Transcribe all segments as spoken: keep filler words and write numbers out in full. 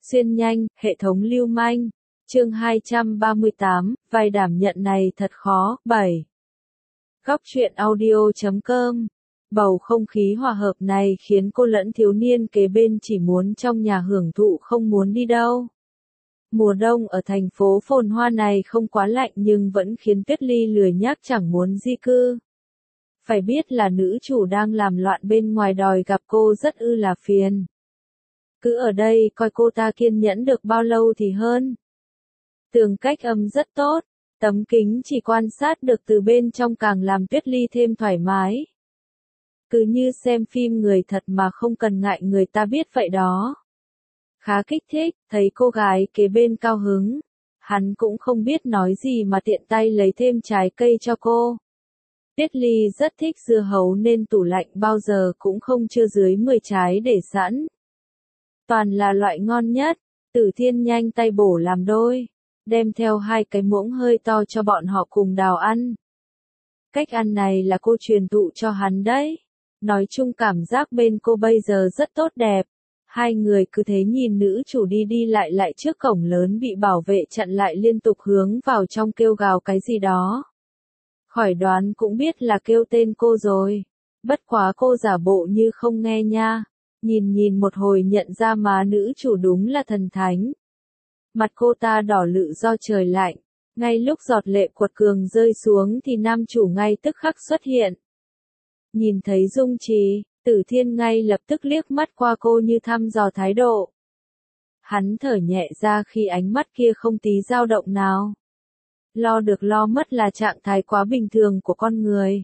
Xuyên nhanh, hệ thống lưu manh. Chương hai trăm ba mươi tám, vai đảm nhận này thật khó. bảy. Góc truyện audio chấm com. Bầu không khí hòa hợp này khiến cô lẫn thiếu niên kế bên chỉ muốn trong nhà hưởng thụ không muốn đi đâu. Mùa đông ở thành phố phồn hoa này không quá lạnh nhưng vẫn khiến Tuyết Ly lười nhác chẳng muốn di cư. Phải biết là nữ chủ đang làm loạn bên ngoài đòi gặp cô rất ư là phiền. Cứ ở đây coi cô ta kiên nhẫn được bao lâu thì hơn. Tường cách âm rất tốt, tấm kính chỉ quan sát được từ bên trong càng làm Tuyết Ly thêm thoải mái. Cứ như xem phim người thật mà không cần ngại người ta biết vậy đó. Khá kích thích, thấy cô gái kế bên cao hứng. Hắn cũng không biết nói gì mà tiện tay lấy thêm trái cây cho cô. Tuyết Ly rất thích dưa hấu nên tủ lạnh bao giờ cũng không chưa dưới mười trái để sẵn. Toàn là loại ngon nhất, Tử Thiên nhanh tay bổ làm đôi, đem theo hai cái muỗng hơi to cho bọn họ cùng đào ăn. Cách ăn này là cô truyền thụ cho hắn đấy. Nói chung cảm giác bên cô bây giờ rất tốt đẹp. Hai người cứ thế nhìn nữ chủ đi đi lại lại trước cổng lớn bị bảo vệ chặn lại liên tục hướng vào trong kêu gào cái gì đó. Khỏi đoán cũng biết là kêu tên cô rồi. Bất quá cô giả bộ như không nghe nha. Nhìn nhìn một hồi nhận ra mà nữ chủ đúng là thần thánh. Mặt cô ta đỏ lự do trời lạnh. Ngay lúc giọt lệ cuột cường rơi xuống thì nam chủ ngay tức khắc xuất hiện. Nhìn thấy Dung Trì, Tử Thiên ngay lập tức liếc mắt qua cô như thăm dò thái độ. Hắn thở nhẹ ra khi ánh mắt kia không tí dao động nào. Lo được lo mất là trạng thái quá bình thường của con người.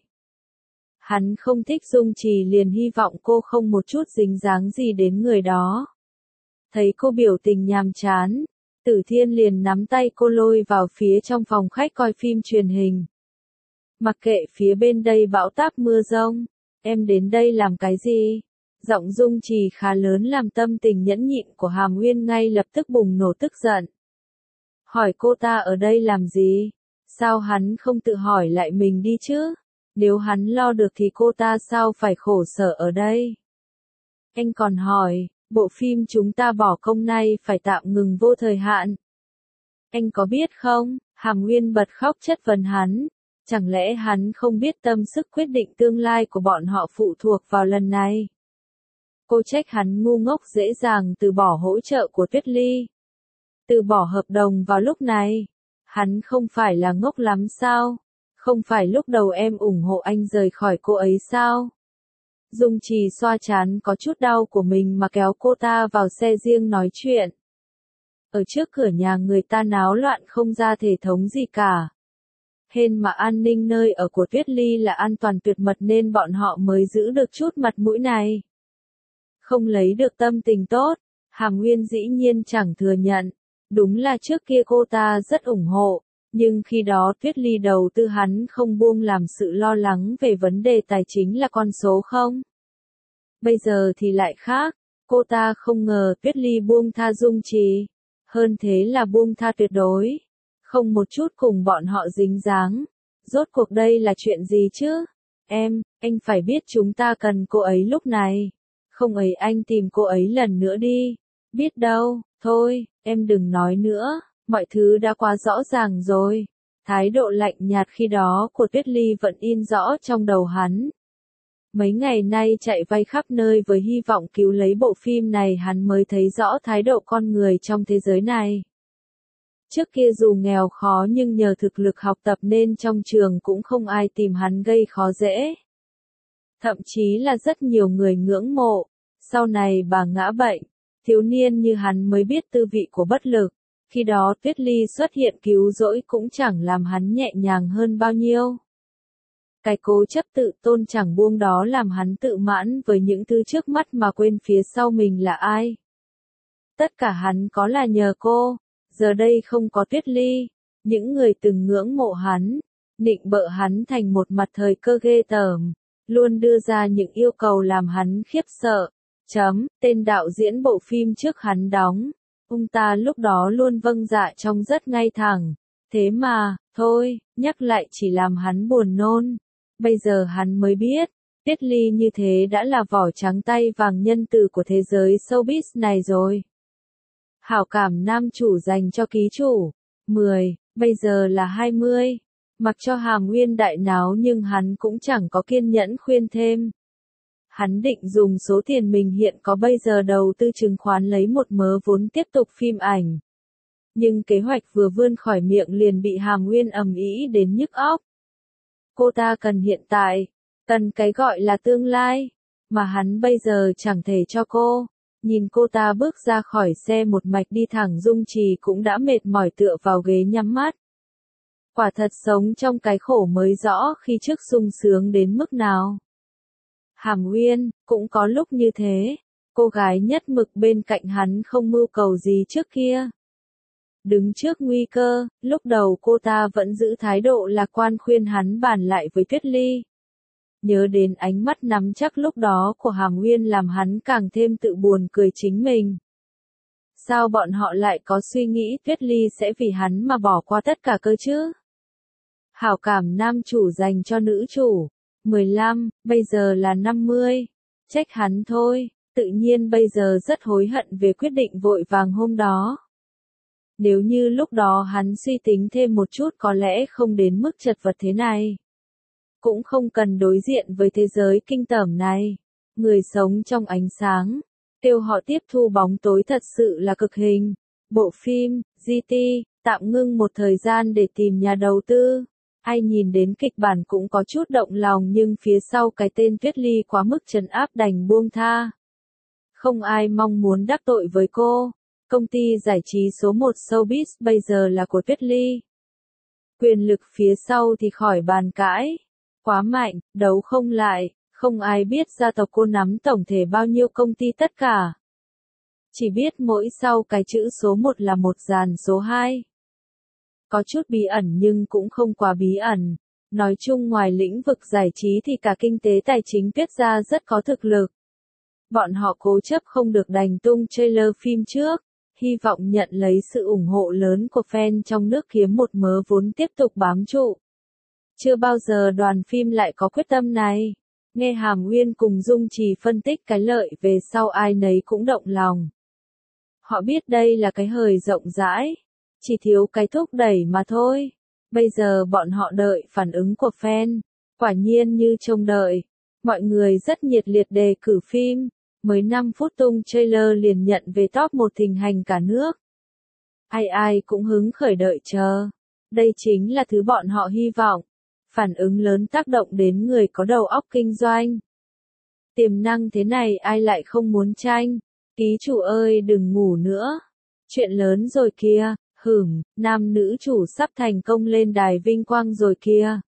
Hắn không thích Dung Trì liền hy vọng cô không một chút dính dáng gì đến người đó. Thấy cô biểu tình nhàm chán, Tử Thiên liền nắm tay cô lôi vào phía trong phòng khách coi phim truyền hình. Mặc kệ phía bên đây bão táp mưa rông, em đến đây làm cái gì? Giọng Dung Trì khá lớn làm tâm tình nhẫn nhịn của Hàm Uyên ngay lập tức bùng nổ tức giận. Hỏi cô ta ở đây làm gì? Sao hắn không tự hỏi lại mình đi chứ? Nếu hắn lo được thì cô ta sao phải khổ sở ở đây? Anh còn hỏi, bộ phim chúng ta bỏ công này phải tạm ngừng vô thời hạn. Anh có biết không? Hàm Uyên bật khóc chất vấn hắn. Chẳng lẽ hắn không biết tâm sức quyết định tương lai của bọn họ phụ thuộc vào lần này? Cô trách hắn ngu ngốc dễ dàng từ bỏ hỗ trợ của Tuyết Ly. Từ bỏ hợp đồng vào lúc này. Hắn không phải là ngốc lắm sao? Không phải lúc đầu em ủng hộ anh rời khỏi cô ấy sao? Dung Trì xoa trán có chút đau của mình mà kéo cô ta vào xe riêng nói chuyện. Ở trước cửa nhà người ta náo loạn không ra thể thống gì cả. Hên mà an ninh nơi ở của Tuyết Ly là an toàn tuyệt mật nên bọn họ mới giữ được chút mặt mũi này. Không lấy được tâm tình tốt, Hàm Uyên dĩ nhiên chẳng thừa nhận. Đúng là trước kia cô ta rất ủng hộ, nhưng khi đó Tuyết Ly đầu tư hắn không buông làm sự lo lắng về vấn đề tài chính là con số không. Bây giờ thì lại khác, cô ta không ngờ Tuyết Ly buông tha Dung Trì. Hơn thế là buông tha tuyệt đối. Không một chút cùng bọn họ dính dáng. Rốt cuộc đây là chuyện gì chứ? Em, anh phải biết chúng ta cần cô ấy lúc này. Không ấy anh tìm cô ấy lần nữa đi. Biết đâu, thôi, em đừng nói nữa, mọi thứ đã quá rõ ràng rồi. Thái độ lạnh nhạt khi đó của Tuyết Ly vẫn in rõ trong đầu hắn. Mấy ngày nay chạy vay khắp nơi với hy vọng cứu lấy bộ phim này hắn mới thấy rõ thái độ con người trong thế giới này. Trước kia dù nghèo khó nhưng nhờ thực lực học tập nên trong trường cũng không ai tìm hắn gây khó dễ. Thậm chí là rất nhiều người ngưỡng mộ. Sau này bà ngã bệnh, thiếu niên như hắn mới biết tư vị của bất lực. Khi đó Tuyết Ly xuất hiện cứu rỗi cũng chẳng làm hắn nhẹ nhàng hơn bao nhiêu. Cái cố chấp tự tôn chẳng buông đó làm hắn tự mãn với những thứ trước mắt mà quên phía sau mình là ai. Tất cả hắn có là nhờ cô. Giờ đây không có Tuyết Ly, những người từng ngưỡng mộ hắn, nịnh bợ hắn thành một mặt thời cơ ghê tởm, luôn đưa ra những yêu cầu làm hắn khiếp sợ. Chấm, tên đạo diễn bộ phim trước hắn đóng, ông ta lúc đó luôn vâng dạ trông rất ngay thẳng. Thế mà, thôi, nhắc lại chỉ làm hắn buồn nôn. Bây giờ hắn mới biết, Tuyết Ly như thế đã là vỏ trắng tay vàng nhân từ của thế giới showbiz này rồi. Hảo cảm nam chủ dành cho ký chủ. mười. Bây giờ là hai mươi. Mặc cho Hàm Nguyên đại náo nhưng hắn cũng chẳng có kiên nhẫn khuyên thêm. Hắn định dùng số tiền mình hiện có bây giờ đầu tư chứng khoán lấy một mớ vốn tiếp tục phim ảnh. Nhưng kế hoạch vừa vươn khỏi miệng liền bị Hàm Nguyên ầm ĩ đến nhức óc. Cô ta cần hiện tại, cần cái gọi là tương lai, mà hắn bây giờ chẳng thể cho cô. Nhìn cô ta bước ra khỏi xe một mạch đi thẳng Dung Trì cũng đã mệt mỏi tựa vào ghế nhắm mắt. Quả thật sống trong cái khổ mới rõ khi trước sung sướng đến mức nào. Hàm Nguyên, cũng có lúc như thế, cô gái nhất mực bên cạnh hắn không mưu cầu gì trước kia. Đứng trước nguy cơ, lúc đầu cô ta vẫn giữ thái độ lạc quan khuyên hắn bàn lại với Tuyết Ly. Nhớ đến ánh mắt nắm chắc lúc đó của Hàm Nguyên làm hắn càng thêm tự buồn cười chính mình. Sao bọn họ lại có suy nghĩ Tuyết Ly sẽ vì hắn mà bỏ qua tất cả cơ chứ? Hảo cảm nam chủ dành cho nữ chủ. mười lăm, bây giờ là năm mươi. Trách hắn thôi, tự nhiên bây giờ rất hối hận về quyết định vội vàng hôm đó. Nếu như lúc đó hắn suy tính thêm một chút có lẽ không đến mức chật vật thế này. Cũng không cần đối diện với thế giới kinh tởm này. Người sống trong ánh sáng, kêu họ tiếp thu bóng tối thật sự là cực hình. Bộ phim, giê tê, tạm ngưng một thời gian để tìm nhà đầu tư. Ai nhìn đến kịch bản cũng có chút động lòng nhưng phía sau cái tên Tuyết Ly quá mức trấn áp đành buông tha. Không ai mong muốn đắc tội với cô. Công ty giải trí số một showbiz bây giờ là của Tuyết Ly. Quyền lực phía sau thì khỏi bàn cãi. Quá mạnh, đấu không lại, không ai biết gia tộc cô nắm tổng thể bao nhiêu công ty tất cả. Chỉ biết mỗi sau cái chữ số một là một dàn số hai. Có chút bí ẩn nhưng cũng không quá bí ẩn. Nói chung ngoài lĩnh vực giải trí thì cả kinh tế tài chính Tuyết gia rất có thực lực. Bọn họ cố chấp không được đành tung trailer phim trước, hy vọng nhận lấy sự ủng hộ lớn của fan trong nước kiếm một mớ vốn tiếp tục bám trụ. Chưa bao giờ đoàn phim lại có quyết tâm này. Nghe Hàm Nguyên cùng Dung Trì phân tích cái lợi về sau ai nấy cũng động lòng. Họ biết đây là cái hời rộng rãi, chỉ thiếu cái thúc đẩy mà thôi. Bây giờ bọn họ đợi phản ứng của fan, quả nhiên như trông đợi. Mọi người rất nhiệt liệt đề cử phim, mới năm phút tung trailer liền nhận về top một thịnh hành cả nước. Ai ai cũng hứng khởi đợi chờ. Đây chính là thứ bọn họ hy vọng. Phản ứng lớn tác động đến người có đầu óc kinh doanh. Tiềm năng thế này ai lại không muốn tranh. Ký chủ ơi đừng ngủ nữa. Chuyện lớn rồi kia, hửm, nam nữ chủ sắp thành công lên đài vinh quang rồi kia.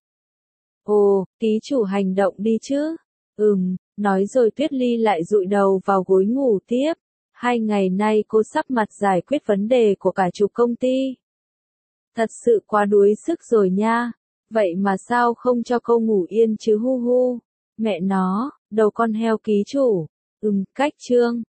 Ồ, ký chủ hành động đi chứ. Ừm, nói rồi Tuyết Ly lại dụi đầu vào gối ngủ tiếp. Hai ngày nay cô sắp mặt giải quyết vấn đề của cả chục công ty. Thật sự quá đuối sức rồi nha. Vậy mà sao không cho cô ngủ yên chứ hu hu. Mẹ nó, đầu con heo ký chủ. Ừm, cách chương.